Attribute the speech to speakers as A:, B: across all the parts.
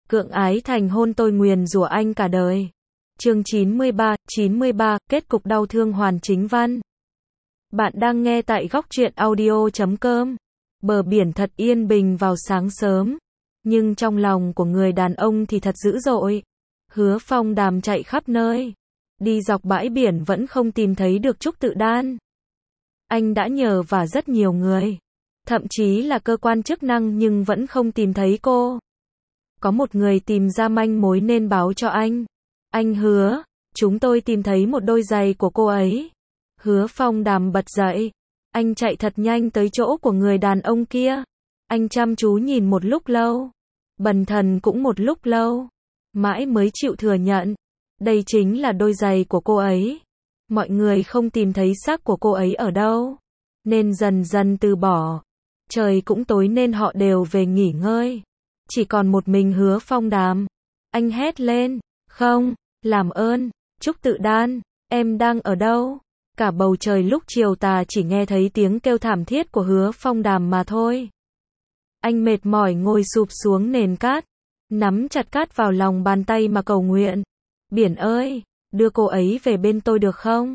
A: Cưỡng ái thành hôn tôi nguyền rủa anh cả đời. Chương 93, kết cục đau thương Hoàn Chính Văn. Bạn đang nghe tại góc truyện audio.com. Bờ biển thật yên bình vào sáng sớm, nhưng trong lòng của người đàn ông thì thật dữ dội. Hứa Phong Đàm chạy khắp nơi, đi dọc bãi biển vẫn không tìm thấy được Trúc Tự Đan. Anh đã nhờ vả rất nhiều người, thậm chí là cơ quan chức năng nhưng vẫn không tìm thấy cô. Có một người tìm ra manh mối nên báo cho anh. Anh hứa, chúng tôi tìm thấy một đôi giày của cô ấy. Hứa Phong Đàm bật dậy. Anh chạy thật nhanh tới chỗ của người đàn ông kia. Anh chăm chú nhìn một lúc lâu. Bần thần cũng một lúc lâu. Mãi mới chịu thừa nhận. Đây chính là đôi giày của cô ấy. Mọi người không tìm thấy xác của cô ấy ở đâu, nên dần dần từ bỏ. Trời cũng tối nên họ đều về nghỉ ngơi. Chỉ còn một mình Hứa Phong Đàm. Anh hét lên, không, làm ơn, Trúc Tự Đan, em đang ở đâu? Cả bầu trời lúc chiều tà chỉ nghe thấy tiếng kêu thảm thiết của Hứa Phong Đàm mà thôi. Anh mệt mỏi ngồi sụp xuống nền cát, nắm chặt cát vào lòng bàn tay mà cầu nguyện. Biển ơi, đưa cô ấy về bên tôi được không?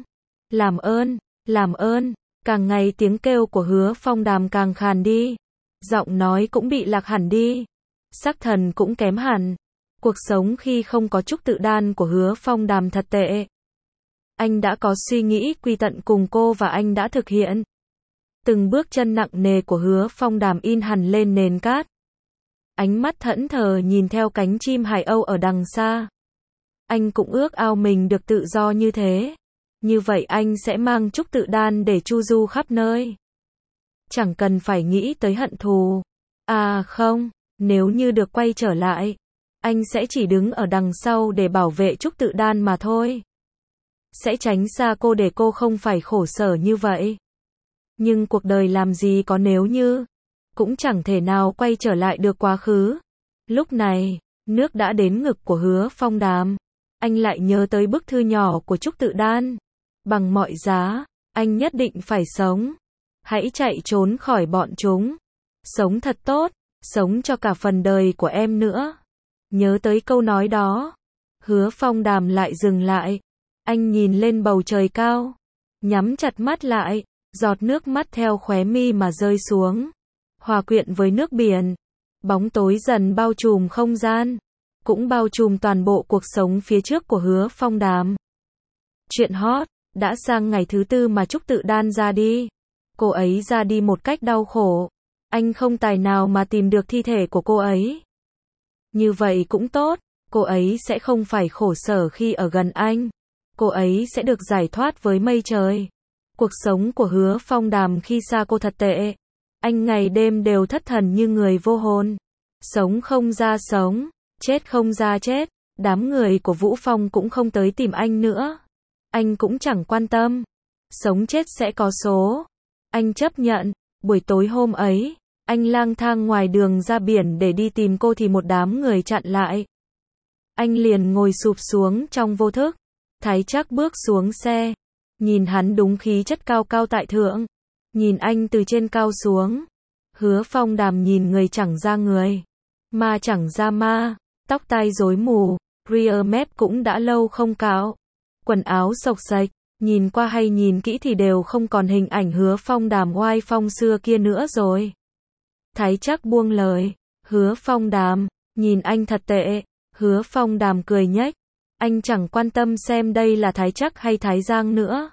A: Làm ơn, càng ngày tiếng kêu của Hứa Phong Đàm càng khàn đi. Giọng nói cũng bị lạc hẳn đi. Sắc thần cũng kém hẳn. Cuộc sống khi không có Trúc Tự Đan của Hứa Phong Đàm thật tệ. Anh đã có suy nghĩ quy tận cùng cô và anh đã thực hiện. Từng bước chân nặng nề của Hứa Phong Đàm in hẳn lên nền cát. Ánh mắt thẫn thờ nhìn theo cánh chim hải âu ở đằng xa. Anh cũng ước ao mình được tự do như thế. Như vậy anh sẽ mang Trúc Tự Đan để chu du khắp nơi. Chẳng cần phải nghĩ tới hận thù. À không, nếu như được quay trở lại, anh sẽ chỉ đứng ở đằng sau để bảo vệ Trúc Tự Đan mà thôi. Sẽ tránh xa cô để cô không phải khổ sở như vậy. Nhưng cuộc đời làm gì có nếu như. Cũng chẳng thể nào quay trở lại được quá khứ. Lúc này, nước đã đến ngực của Hứa Phong Đàm. Anh lại nhớ tới bức thư nhỏ của Trúc Tự Đan. Bằng mọi giá, anh nhất định phải sống. Hãy chạy trốn khỏi bọn chúng. Sống thật tốt, sống cho cả phần đời của em nữa. Nhớ tới câu nói đó, Hứa Phong Đàm lại dừng lại. Anh nhìn lên bầu trời cao, nhắm chặt mắt lại, giọt nước mắt theo khóe mi mà rơi xuống, hòa quyện với nước biển. Bóng tối dần bao trùm không gian, cũng bao trùm toàn bộ cuộc sống phía trước của Hứa Phong Đàm. Chuyện hot, đã sang ngày thứ tư mà Trúc Tự Đan ra đi. Cô ấy ra đi một cách đau khổ. Anh không tài nào mà tìm được thi thể của cô ấy. Như vậy cũng tốt, cô ấy sẽ không phải khổ sở khi ở gần anh. Cô ấy sẽ được giải thoát với mây trời. Cuộc sống của Hứa Phong Đàm khi xa cô thật tệ. Anh ngày đêm đều thất thần như người vô hồn. Sống không ra sống, chết không ra chết. Đám người của Vũ Phong cũng không tới tìm anh nữa. Anh cũng chẳng quan tâm. Sống chết sẽ có số. Anh chấp nhận. Buổi tối hôm ấy, anh lang thang ngoài đường ra biển để đi tìm cô thì một đám người chặn lại. Anh liền ngồi sụp xuống trong vô thức. Thái Trác bước xuống xe. Nhìn hắn đúng khí chất cao cao tại thượng. Nhìn anh từ trên cao xuống. Hứa Phong Đàm nhìn người chẳng ra người, ma chẳng ra ma. Tóc tai rối mù, rear mép cũng đã lâu không cạo. Quần áo xộc xệch, nhìn qua hay nhìn kỹ thì đều không còn hình ảnh Hứa Phong Đàm oai phong xưa kia nữa rồi. Thái Trác buông lời, Hứa Phong Đàm, nhìn anh thật tệ. Hứa Phong Đàm cười nhếch. Anh chẳng quan tâm xem đây là Thái Trác hay Thái Giang nữa.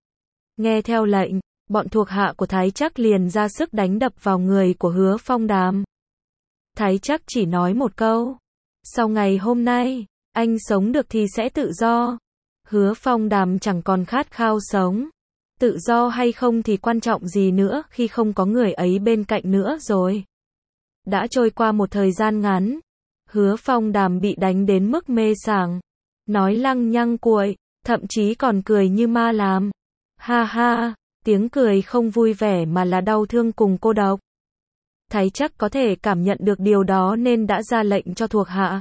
A: Nghe theo lệnh, bọn thuộc hạ của Thái Trác liền ra sức đánh đập vào người của Hứa Phong Đàm. Thái Trác chỉ nói một câu. Sau ngày hôm nay, anh sống được thì sẽ tự do. Hứa Phong Đàm chẳng còn khát khao sống. Tự do hay không thì quan trọng gì nữa khi không có người ấy bên cạnh nữa rồi. Đã trôi qua một thời gian ngắn. Hứa Phong Đàm bị đánh đến mức mê sảng. Nói lăng nhăng cuội, thậm chí còn cười như ma làm. Ha ha, tiếng cười không vui vẻ mà là đau thương cùng cô độc. Thái Trác có thể cảm nhận được điều đó nên đã ra lệnh cho thuộc hạ.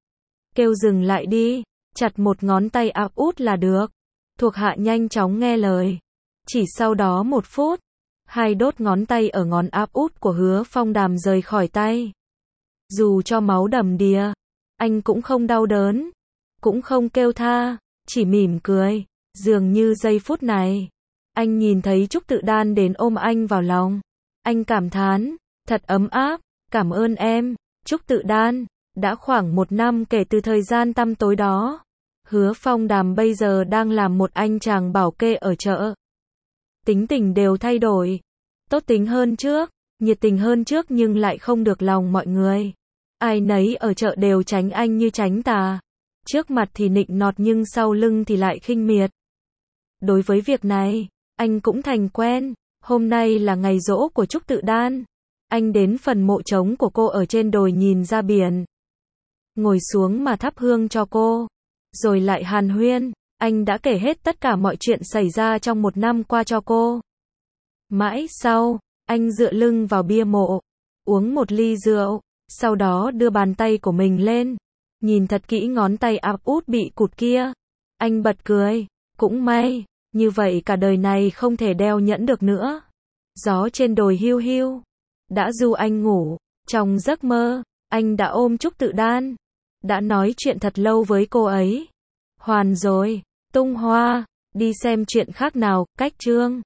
A: Kêu dừng lại đi, chặt một ngón tay áp út là được. Thuộc hạ nhanh chóng nghe lời. Chỉ sau đó 1 phút, 2 đốt ngón tay ở ngón áp út của Hứa Phong Đàm rời khỏi tay. Dù cho máu đầm đìa, Anh cũng không đau đớn, cũng không kêu tha, chỉ mỉm cười. Dường như giây phút này, anh nhìn thấy Trúc Tự Đan đến ôm anh vào lòng. Anh cảm thán, thật ấm áp, cảm ơn em, Trúc Tự Đan. Đã khoảng 1 năm kể từ thời gian tăm tối đó. Hứa Phong Đàm bây giờ đang làm một anh chàng bảo kê ở chợ. Tính tình đều thay đổi. Tốt tính hơn trước, nhiệt tình hơn trước nhưng lại không được lòng mọi người. Ai nấy ở chợ đều tránh anh như tránh tà. Trước mặt thì nịnh nọt nhưng sau lưng thì lại khinh miệt. Đối với việc này, anh cũng thành quen. Hôm nay là ngày giỗ của Trúc Tự Đan. Anh đến phần mộ trống của cô ở trên đồi nhìn ra biển. Ngồi xuống mà thắp hương cho cô. Rồi lại hàn huyên. Anh đã kể hết tất cả mọi chuyện xảy ra trong 1 năm qua cho cô. Mãi sau, anh dựa lưng vào bia mộ, uống một ly rượu, sau đó đưa bàn tay của mình lên, nhìn thật kỹ ngón tay áp út bị cụt kia. Anh bật cười, cũng may, như vậy cả đời này không thể đeo nhẫn được nữa. Gió trên đồi hiu hiu, đã du anh ngủ, trong giấc mơ, anh đã ôm Trúc Tự Đan, đã nói chuyện thật lâu với cô ấy. Hoàn rồi, tung hoa, đi xem chuyện khác nào, cách chương.